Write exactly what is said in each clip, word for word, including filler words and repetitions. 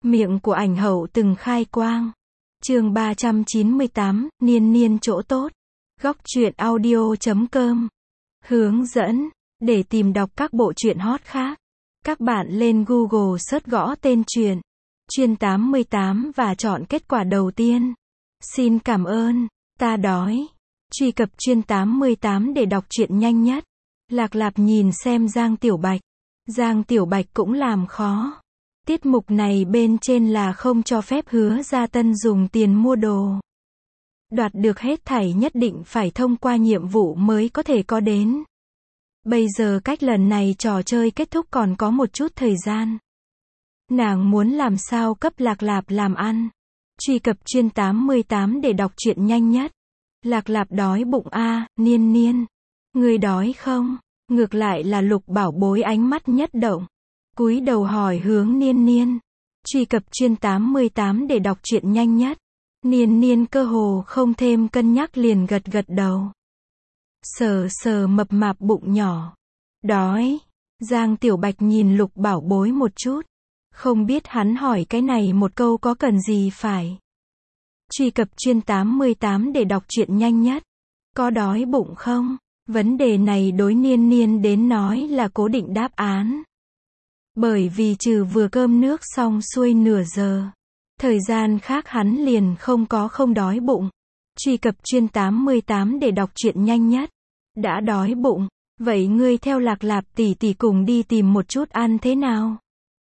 Miệng của ảnh hậu từng khai quang. Chương ba trăm chín mươi tám, Niên Niên chỗ tốt. Góc truyện audio chấm com. Hướng dẫn. Để tìm đọc các bộ truyện hot khác, các bạn lên Google search gõ tên truyện Truyện tám mươi tám và chọn kết quả đầu tiên. Xin cảm ơn. Ta đói. Truy cập Truyện tám mươi tám để đọc truyện nhanh nhất. Lạc Lạp nhìn xem Giang Tiểu Bạch. Giang Tiểu Bạch cũng làm khó. Tiết mục này bên trên là không cho phép Hứa Gia Tân dùng tiền mua đồ. Đoạt được hết thảy nhất định phải thông qua nhiệm vụ mới có thể có đến. Bây giờ cách lần này trò chơi kết thúc còn có một chút thời gian. Nàng muốn làm sao cấp Lạc Lạp làm ăn. Truy cập Truyện tám mươi tám để đọc truyện nhanh nhất. Lạc Lạp đói bụng a, à, Niên Niên. Người đói không? Ngược lại là Lục Bảo Bối ánh mắt nhất động. Cúi đầu hỏi hướng Niên Niên. Truy cập Truyện tám mươi tám để đọc truyện nhanh nhất. Niên Niên cơ hồ không thêm cân nhắc liền gật gật đầu. Sờ sờ mập mạp bụng nhỏ. Đói. Giang Tiểu Bạch nhìn Lục Bảo Bối một chút. Không biết hắn hỏi cái này một câu có cần gì phải. Truy cập Truyện tám mươi tám để đọc truyện nhanh nhất. Có đói bụng không? Vấn đề này đối Niên Niên đến nói là cố định đáp án. Bởi vì trừ vừa cơm nước xong xuôi nửa giờ. Thời gian khác hắn liền không có không đói bụng. Truy cập Truyện tám mươi tám để đọc truyện nhanh nhất. Đã đói bụng. Vậy ngươi theo Lạc Lạp tỷ tỷ cùng đi tìm một chút ăn thế nào?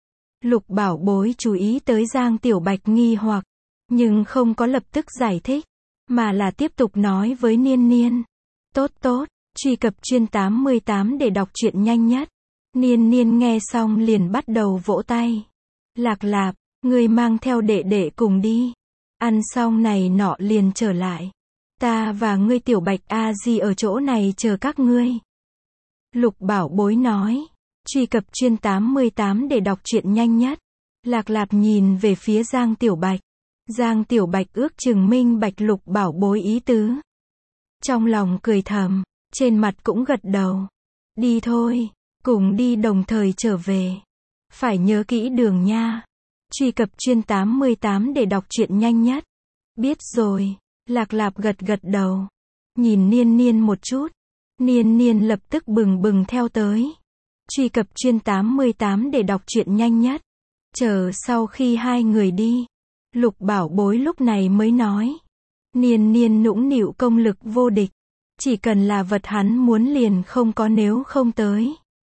Lục Bảo Bối chú ý tới Giang Tiểu Bạch nghi hoặc. Nhưng không có lập tức giải thích. Mà là tiếp tục nói với Niên Niên. Tốt tốt. Truy cập Truyện tám mươi tám để đọc truyện nhanh nhất. Niên Niên nghe xong liền bắt đầu vỗ tay. Lạc Lạp, ngươi mang theo đệ đệ cùng đi. Ăn xong này nọ liền trở lại. Ta và ngươi Tiểu Bạch a di ở chỗ này chờ các ngươi. Lục Bảo Bối nói. Truy cập Truyện tám mươi tám để đọc truyện nhanh nhất. Lạc Lạp nhìn về phía Giang Tiểu Bạch. Giang Tiểu Bạch ước chừng minh bạch Lục Bảo Bối ý tứ. Trong lòng cười thầm, trên mặt cũng gật đầu. Đi thôi, cùng đi đồng thời trở về. Phải nhớ kỹ đường nha. Truy cập Truyện tám mươi tám để đọc truyện nhanh nhất. Biết rồi. Lạc Lạp gật gật đầu. Nhìn Niên Niên một chút. Niên Niên lập tức bừng bừng theo tới. Truy cập Truyện tám mươi tám để đọc truyện nhanh nhất. Chờ sau khi hai người đi. Lục Bảo Bối lúc này mới nói. Niên Niên nũng nịu công lực vô địch. Chỉ cần là vật hắn muốn liền không có nếu không tới.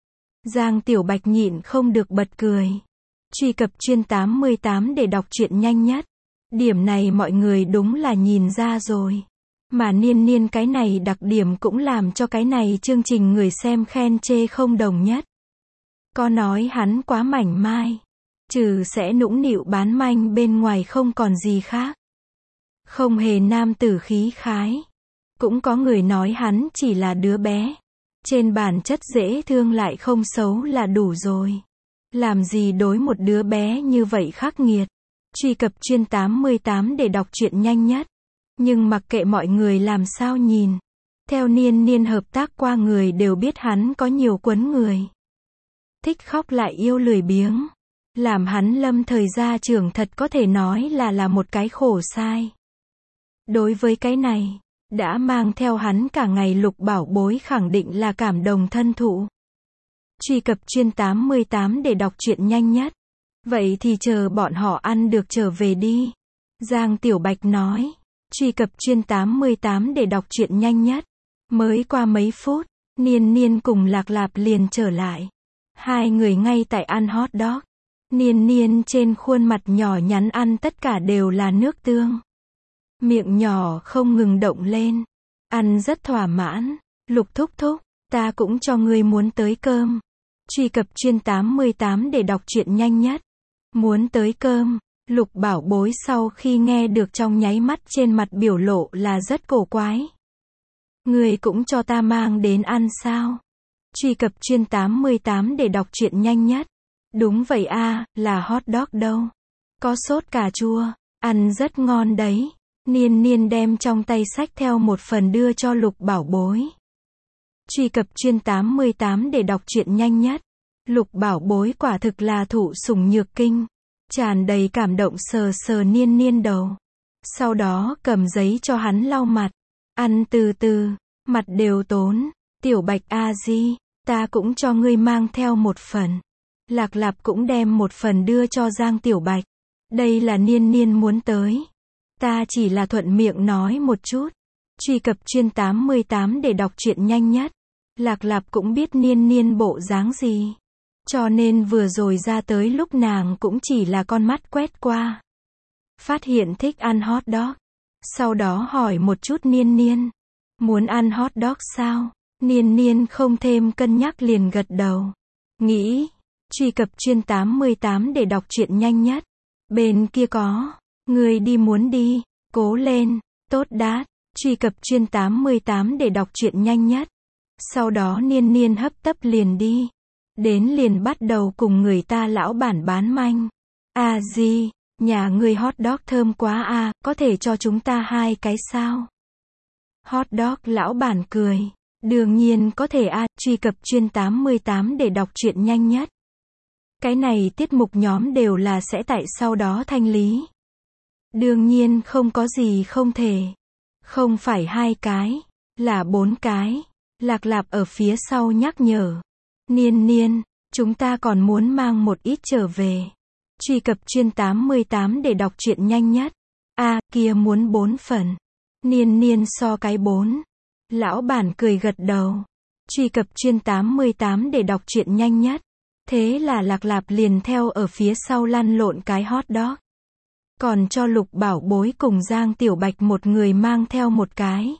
Giang Tiểu Bạch nhịn không được bật cười. Truy cập Truyện tám mươi tám để đọc truyện nhanh nhất. Điểm này mọi người đúng là nhìn ra rồi. Mà Niên Niên cái này đặc điểm cũng làm cho cái này chương trình người xem khen chê không đồng nhất. Có nói hắn quá mảnh mai. Trừ sẽ nũng nịu bán manh bên ngoài không còn gì khác. Không hề nam tử khí khái. Cũng có người nói hắn chỉ là đứa bé. Trên bản chất dễ thương lại không xấu là đủ rồi. Làm gì đối một đứa bé như vậy khắc nghiệt. Truy cập Truyện tám mươi tám để đọc truyện nhanh nhất. Nhưng mặc kệ mọi người làm sao nhìn. Theo Niên Niên hợp tác qua người đều biết hắn có nhiều quấn người. Thích khóc lại yêu lười biếng. Làm hắn lâm thời gia trưởng thật có thể nói là là một cái khổ sai. Đối với cái này, đã mang theo hắn cả ngày Lục Bảo Bối khẳng định là cảm đồng thân thụ. Truy cập Truyện tám mươi tám để đọc truyện nhanh nhất. Vậy thì chờ bọn họ ăn được trở về đi. Giang Tiểu Bạch nói. Truy cập Truyện tám mươi tám để đọc truyện nhanh nhất. Mới qua mấy phút, Niên Niên cùng Lạc Lạp liền trở lại. Hai người ngay tại ăn hot dog. Niên Niên trên khuôn mặt nhỏ nhắn ăn tất cả đều là nước tương. Miệng nhỏ không ngừng động lên. Ăn rất thỏa mãn. Lục thúc thúc, ta cũng cho ngươi muốn tới cơm. Truy cập Truyện tám mươi tám để đọc truyện nhanh nhất. Muốn tới cơm. Lục Bảo Bối sau khi nghe được trong nháy mắt trên mặt biểu lộ là rất cổ quái. Ngươi cũng cho ta mang đến ăn sao? Truy cập Truyện tám mươi tám để đọc truyện nhanh nhất. Đúng vậy a, à, là hot dog đâu. Có sốt cà chua, ăn rất ngon đấy. Niên Niên đem trong tay xách theo một phần đưa cho Lục Bảo Bối. Truy cập Truyện tám mươi tám để đọc truyện nhanh nhất. Lục Bảo Bối quả thực là thụ sủng nhược kinh. tràn đầy cảm động sờ sờ Niên Niên đầu. Sau đó cầm giấy cho hắn lau mặt. Ăn từ từ, mặt đều tốn. Tiểu Bạch a di, ta cũng cho ngươi mang theo một phần. Lạc Lạp cũng đem một phần đưa cho Giang Tiểu Bạch. Đây là Niên Niên muốn tới. Ta chỉ là thuận miệng nói một chút. Truy cập chuyên tám mươi tám để đọc truyện nhanh nhất. Lạc Lạp cũng biết Niên Niên bộ dáng gì. Cho nên vừa rồi ra tới lúc nàng cũng chỉ là con mắt quét qua. Phát hiện thích ăn hot dog. Sau đó hỏi một chút Niên Niên. Muốn ăn hot dog sao? Niên Niên không thêm cân nhắc liền gật đầu. Nghĩ. Truy cập chuyên tám mươi tám để đọc truyện nhanh nhất. Bên kia có. Người đi muốn đi. Cố lên. Tốt đát. Truy cập chuyên tám mươi tám để đọc truyện nhanh nhất. Sau đó Niên Niên hấp tấp liền đi. Đến liền bắt đầu cùng người ta lão bản bán manh. À gì, nhà người hot dog thơm quá à, có thể cho chúng ta hai cái sao? Hot dog lão bản cười. Đương nhiên có thể à, truy cập chuyên tám mươi tám để đọc truyện nhanh nhất. Cái này tiết mục nhóm đều là sẽ tại sau đó thanh lý. Đương nhiên không có gì không thể. Không phải hai cái, là bốn cái. Lạc Lạp ở phía sau nhắc nhở. Niên Niên, chúng ta còn muốn mang một ít trở về. Truy cập chuyên tám mươi tám để đọc truyện nhanh nhất. A, à, kia muốn bốn phần. Niên Niên so cái bốn. Lão bản cười gật đầu. Truy cập chuyên tám mươi tám để đọc truyện nhanh nhất. Thế là Lạc Lạp liền theo ở phía sau lăn lộn cái hot dog. Còn cho Lục Bảo Bối cùng Giang Tiểu Bạch một người mang theo một cái.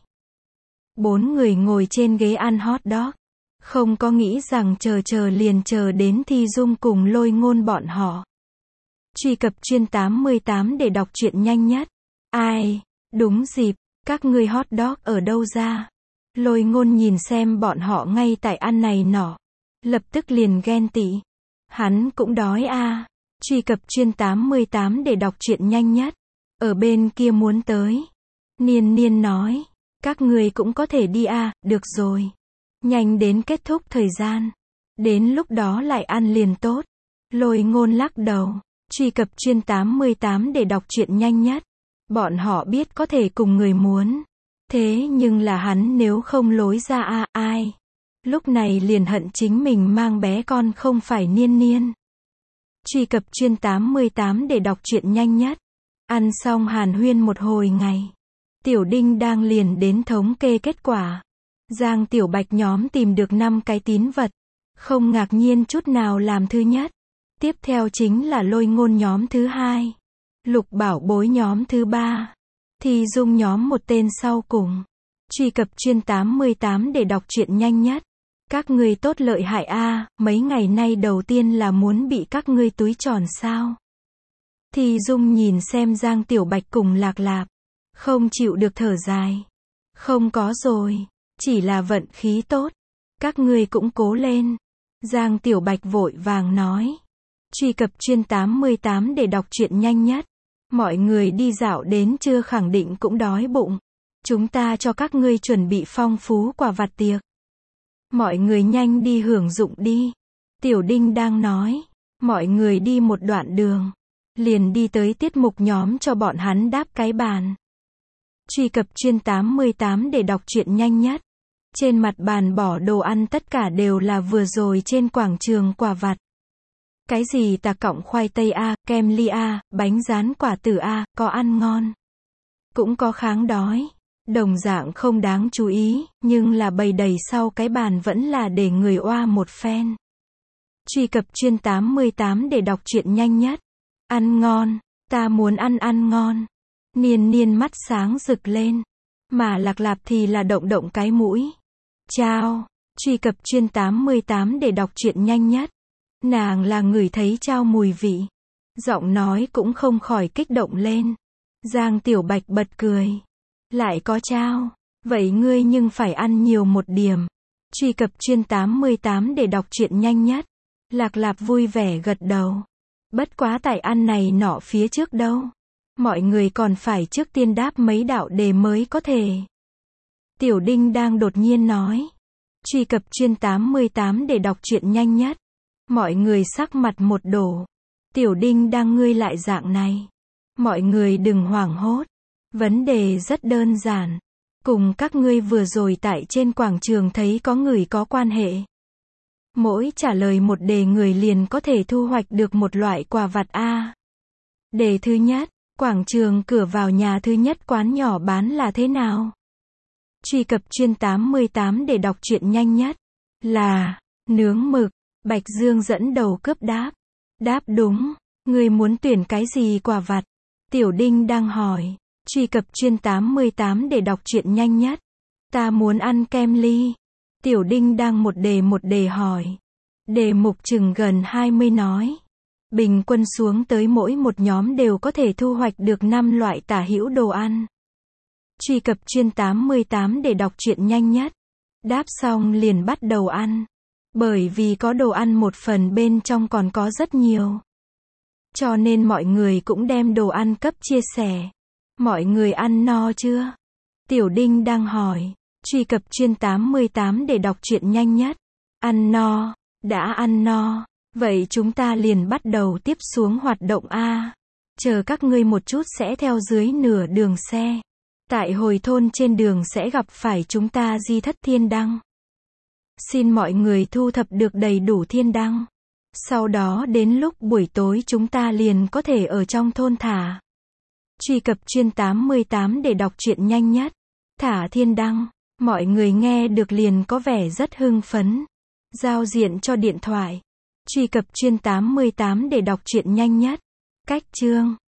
Bốn người ngồi trên ghế ăn hot dog. Không có nghĩ rằng chờ chờ liền chờ đến Thi Dung cùng Lôi Ngôn bọn họ. Truy cập chuyên tám mươi tám để đọc truyện nhanh nhất. Ai, đúng dịp, các ngươi hot dog ở đâu ra? Lôi Ngôn nhìn xem bọn họ ngay tại ăn này nọ. Lập tức liền ghen tị. Hắn cũng đói a. À. Truy cập chuyên tám mươi tám để đọc truyện nhanh nhất. Ở bên kia muốn tới. Niên Niên nói. Các người cũng có thể đi à, được rồi. Nhanh đến kết thúc thời gian. Đến lúc đó lại ăn liền tốt. Lôi Ngôn lắc đầu. Truy cập chuyên tám mươi tám để đọc truyện nhanh nhất. Bọn họ biết có thể cùng người muốn. Thế nhưng là hắn nếu không lối ra a à, ai. Lúc này liền hận chính mình mang bé con không phải Niên Niên. Truy cập chuyên tám mươi tám để đọc truyện nhanh nhất. Ăn xong hàn huyên một hồi ngày. Tiểu Đinh đang liền đến thống kê kết quả. Giang Tiểu Bạch nhóm tìm được năm cái tín vật. Không ngạc nhiên chút nào làm thứ nhất. Tiếp theo chính là Lôi Ngôn nhóm thứ hai. Lục Bảo Bối nhóm thứ ba. Thi Dung nhóm một tên sau cùng. Truy cập chuyên tám mươi tám để đọc truyện nhanh nhất. Các ngươi tốt lợi hại a, à, mấy ngày nay đầu tiên là muốn bị các ngươi túi tròn sao? Thi Dung nhìn xem Giang Tiểu Bạch cùng Lạc Lạp. Không chịu được thở dài. Không có rồi. Chỉ là vận khí tốt. Các ngươi cũng cố lên. Giang Tiểu Bạch vội vàng nói. Truy cập chuyên tám mươi tám để đọc truyện nhanh nhất. Mọi người đi dạo đến trưa khẳng định cũng đói bụng. Chúng ta cho các ngươi chuẩn bị phong phú quà vặt tiệc. Mọi người nhanh đi hưởng dụng đi. Tiểu Đinh đang nói. Mọi người đi một đoạn đường. Liền đi tới tiết mục nhóm cho bọn hắn đáp cái bàn. Truy cập chuyên tám mươi tám để đọc truyện nhanh nhất. Trên mặt bàn bỏ đồ ăn tất cả đều là vừa rồi trên quảng trường quà vặt. Cái gì tạc cọng khoai tây a, kem ly a, bánh rán quả tử a, có ăn ngon. Cũng có kháng đói. Đồng dạng không đáng chú ý, nhưng là bày đầy sau cái bàn vẫn là để người oa một phen. Truy cập chuyên tám mươi tám để đọc truyện nhanh nhất. Ăn ngon, ta muốn ăn ăn ngon. Niên Niên mắt sáng rực lên. Mà Lạc Lạp thì là động động cái mũi. Chao, truy cập chuyên tám mươi tám để đọc truyện nhanh nhất. Nàng là người thấy chao mùi vị. Giọng nói cũng không khỏi kích động lên. Giang Tiểu Bạch bật cười. Lại có chao. Vậy ngươi nhưng phải ăn nhiều một điểm. Truy cập chuyên tám mươi tám để đọc truyện nhanh nhất. Lạc Lạp vui vẻ gật đầu. Bất quá tại ăn này nọ phía trước đâu. Mọi người còn phải trước tiên đáp mấy đạo đề mới có thể. Tiểu Đinh đang đột nhiên nói. Truy cập chuyên tám mươi tám để đọc truyện nhanh nhất. Mọi người sắc mặt một đổ. Tiểu Đinh đang ngươi lại dạng này. Mọi người đừng hoảng hốt. Vấn đề rất đơn giản. Cùng các ngươi vừa rồi tại trên quảng trường thấy có người có quan hệ. Mỗi trả lời một đề người liền có thể thu hoạch được một loại quà vặt A. Đề thứ nhất, quảng trường cửa vào nhà thứ nhất quán nhỏ bán là thế nào? Truy cập chuyên tám mươi tám để đọc truyện nhanh nhất. Là, nướng mực. Bạch Dương dẫn đầu cướp đáp. Đáp đúng. Ngươi muốn tuyển cái gì quà vặt? Tiểu Đinh đang hỏi. Truy cập chuyên tám mươi tám để đọc truyện nhanh nhất. Ta muốn ăn kem ly. Tiểu Đinh đang một đề một đề hỏi. Đề mục chừng gần hai mươi nói. Bình quân xuống tới mỗi một nhóm đều có thể thu hoạch được năm loại tả hữu đồ ăn. Truy cập chuyên tám mươi tám để đọc truyện nhanh nhất. Đáp xong liền bắt đầu ăn. Bởi vì có đồ ăn một phần bên trong còn có rất nhiều. Cho nên mọi người cũng đem đồ ăn cấp chia sẻ. Mọi người ăn no chưa? Tiểu Đinh đang hỏi. Truy cập chuyên tám mươi tám để đọc truyện nhanh nhất. Ăn no. Đã ăn no. Vậy chúng ta liền bắt đầu tiếp xuống hoạt động A. Chờ các ngươi một chút sẽ theo dưới nửa đường xe. Tại hồi thôn trên đường sẽ gặp phải chúng ta di thất thiên đăng. Xin mọi người thu thập được đầy đủ thiên đăng. Sau đó đến lúc buổi tối chúng ta liền có thể ở trong thôn thả. Truy cập chuyên tám mươi tám để đọc truyện nhanh nhất. Thả thiên đăng. Mọi người nghe được liền có vẻ rất hưng phấn. Giao diện cho điện thoại. Truy cập chuyên tám mươi tám để đọc truyện nhanh nhất. Cách chương.